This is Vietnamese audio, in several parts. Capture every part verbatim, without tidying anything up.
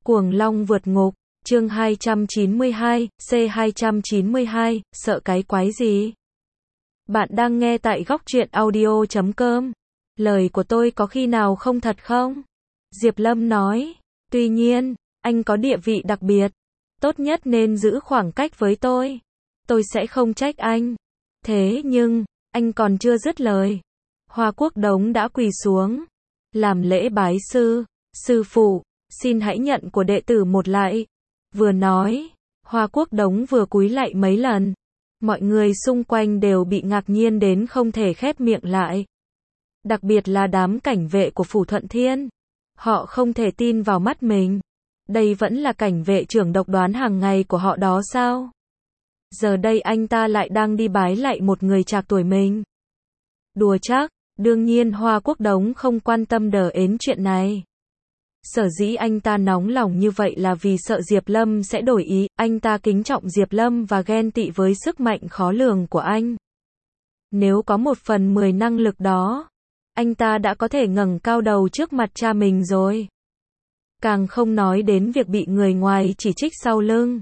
Cuồng Long vượt ngục, chương hai trăm chín mươi hai, C hai trăm chín mươi hai, sợ cái quái gì? Bạn đang nghe tại góc truyện audio chấm com. Lời của tôi có khi nào không thật không? Diệp Lâm nói. Tuy nhiên, anh có địa vị đặc biệt. Tốt nhất nên giữ khoảng cách với tôi. Tôi sẽ không trách anh. Thế nhưng, anh còn chưa dứt lời. Hoa Quốc Đống đã quỳ xuống. Làm lễ bái sư. Sư phụ, xin hãy nhận của đệ tử một lạy. Vừa nói, Hoa Quốc Đống vừa cúi lạy mấy lần. Mọi người xung quanh đều bị ngạc nhiên đến không thể khép miệng lại. Đặc biệt là đám cảnh vệ của Phủ Thuận Thiên. Họ không thể tin vào mắt mình. Đây vẫn là cảnh vệ trưởng độc đoán hàng ngày của họ đó sao? Giờ đây anh ta lại đang đi bái lạy một người trạc tuổi mình. Đùa chắc, đương nhiên Hoa Quốc Đống không quan tâm đờ ến chuyện này. Sở dĩ anh ta nóng lòng như vậy là vì sợ Diệp Lâm sẽ đổi ý, anh ta kính trọng Diệp Lâm và ghen tị với sức mạnh khó lường của anh. Nếu có một phần mười năng lực đó, anh ta đã có thể ngẩng cao đầu trước mặt cha mình rồi. Càng không nói đến việc bị người ngoài chỉ trích sau lưng.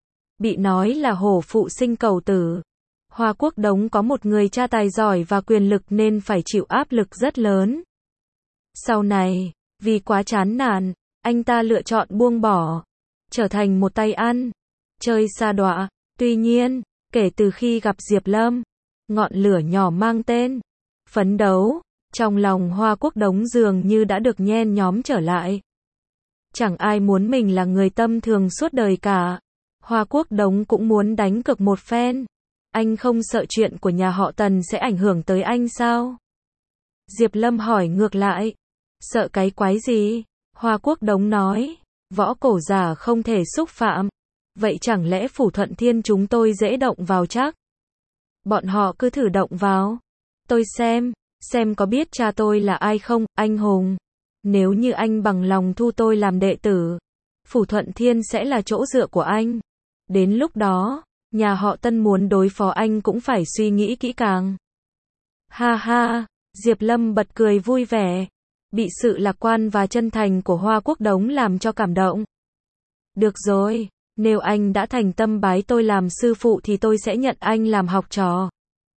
Bị nói là hổ phụ sinh cầu tử. Hoa Quốc Đống có một người cha tài giỏi và quyền lực nên phải chịu áp lực rất lớn. Sau này, vì quá chán nản, anh ta lựa chọn buông bỏ, trở thành một tay ăn, chơi sa đọa. Tuy nhiên, kể từ khi gặp Diệp Lâm, ngọn lửa nhỏ mang tên phấn đấu, trong lòng Hoa Quốc Đống dường như đã được nhen nhóm trở lại. Chẳng ai muốn mình là người tâm thường suốt đời cả. Hoa Quốc Đống cũng muốn đánh cược một phen. Anh không sợ chuyện của nhà họ Tần sẽ ảnh hưởng tới anh sao? Diệp Lâm hỏi ngược lại. Sợ cái quái gì? Hoa Quốc Đống nói. Võ cổ giả không thể xúc phạm. Vậy chẳng lẽ Phủ Thuận Thiên chúng tôi dễ động vào chắc? Bọn họ cứ thử động vào. Tôi xem, xem có biết cha tôi là ai không, anh hùng. Nếu như anh bằng lòng thu tôi làm đệ tử, Phủ Thuận Thiên sẽ là chỗ dựa của anh. Đến lúc đó, nhà họ Tân muốn đối phó anh cũng phải suy nghĩ kỹ càng. Ha ha, Diệp Lâm bật cười vui vẻ. Bị sự lạc quan và chân thành của Hoa Quốc Đống làm cho cảm động. Được rồi, nếu anh đã thành tâm bái tôi làm sư phụ thì tôi sẽ nhận anh làm học trò.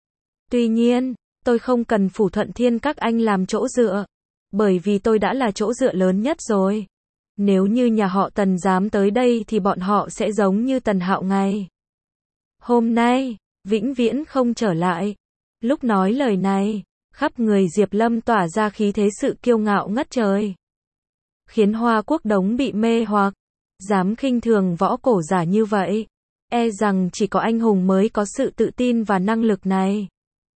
Tuy nhiên, tôi không cần Phủ Thuận Thiên các anh làm chỗ dựa. Bởi vì tôi đã là chỗ dựa lớn nhất rồi. Nếu như nhà họ Tần dám tới đây thì bọn họ sẽ giống như Tần Hạo ngày hôm nay, vĩnh viễn không trở lại. Lúc nói lời này, khắp người Diệp Lâm tỏa ra khí thế sự kiêu ngạo ngất trời. Khiến Hoa Quốc Đống bị mê hoặc. Dám khinh thường võ cổ giả như vậy. E rằng chỉ có anh hùng mới có sự tự tin và năng lực này.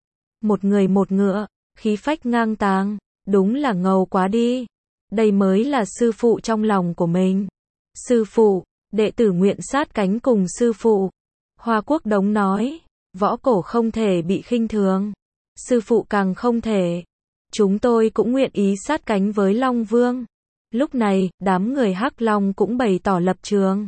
Một người một ngựa, khí phách ngang tàng. Đúng là ngầu quá đi. Đây mới là sư phụ trong lòng của mình. Sư phụ, đệ tử nguyện sát cánh cùng sư phụ. Hoa Quốc Đống nói. Võ cổ không thể bị khinh thường. Sư phụ càng không thể. Chúng tôi cũng nguyện ý sát cánh với Long Vương. Lúc này, đám người Hắc Long cũng bày tỏ lập trường.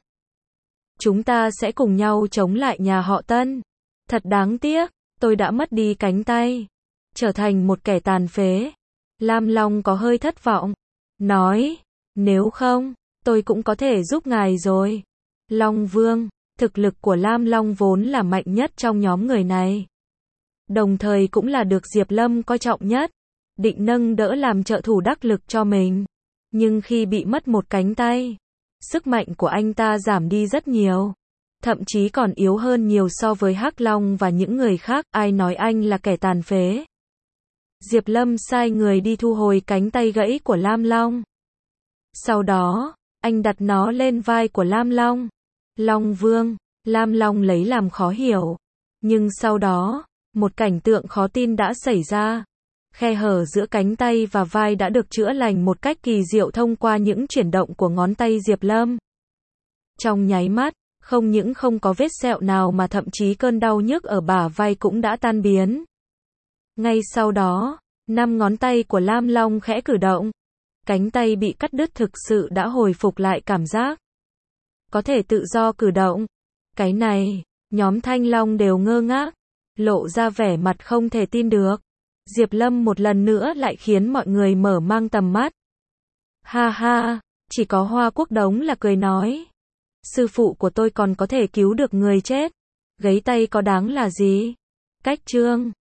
Chúng ta sẽ cùng nhau chống lại nhà họ Tân. Thật đáng tiếc, tôi đã mất đi cánh tay. Trở thành một kẻ tàn phế. Lam Long có hơi thất vọng. Nói, nếu không, tôi cũng có thể giúp ngài rồi. Long Vương, thực lực của Lam Long vốn là mạnh nhất trong nhóm người này. Đồng thời cũng là được Diệp Lâm coi trọng nhất. Định nâng đỡ làm trợ thủ đắc lực cho mình. Nhưng khi bị mất một cánh tay, sức mạnh của anh ta giảm đi rất nhiều. Thậm chí còn yếu hơn nhiều so với Hắc Long và những người khác. Ai nói anh là kẻ tàn phế? Diệp Lâm sai người đi thu hồi cánh tay gãy của Lam Long. Sau đó, anh đặt nó lên vai của Lam Long. Long Vương, Lam Long lấy làm khó hiểu. Nhưng sau đó, một cảnh tượng khó tin đã xảy ra. Khe hở giữa cánh tay và vai đã được chữa lành một cách kỳ diệu thông qua những chuyển động của ngón tay Diệp Lâm. Trong nháy mắt, không những không có vết sẹo nào mà thậm chí cơn đau nhức ở bả vai cũng đã tan biến. Ngay sau đó, năm ngón tay của Lam Long khẽ cử động. Cánh tay bị cắt đứt thực sự đã hồi phục lại cảm giác. Có thể tự do cử động. Cái này, nhóm Thanh Long đều ngơ ngác. Lộ ra vẻ mặt không thể tin được. Diệp Lâm một lần nữa lại khiến mọi người mở mang tầm mắt. Ha ha, Chỉ có Hoa Quốc Đống là cười nói. Sư phụ của tôi còn có thể cứu được người chết. Gấy tay có đáng là gì? Cách chương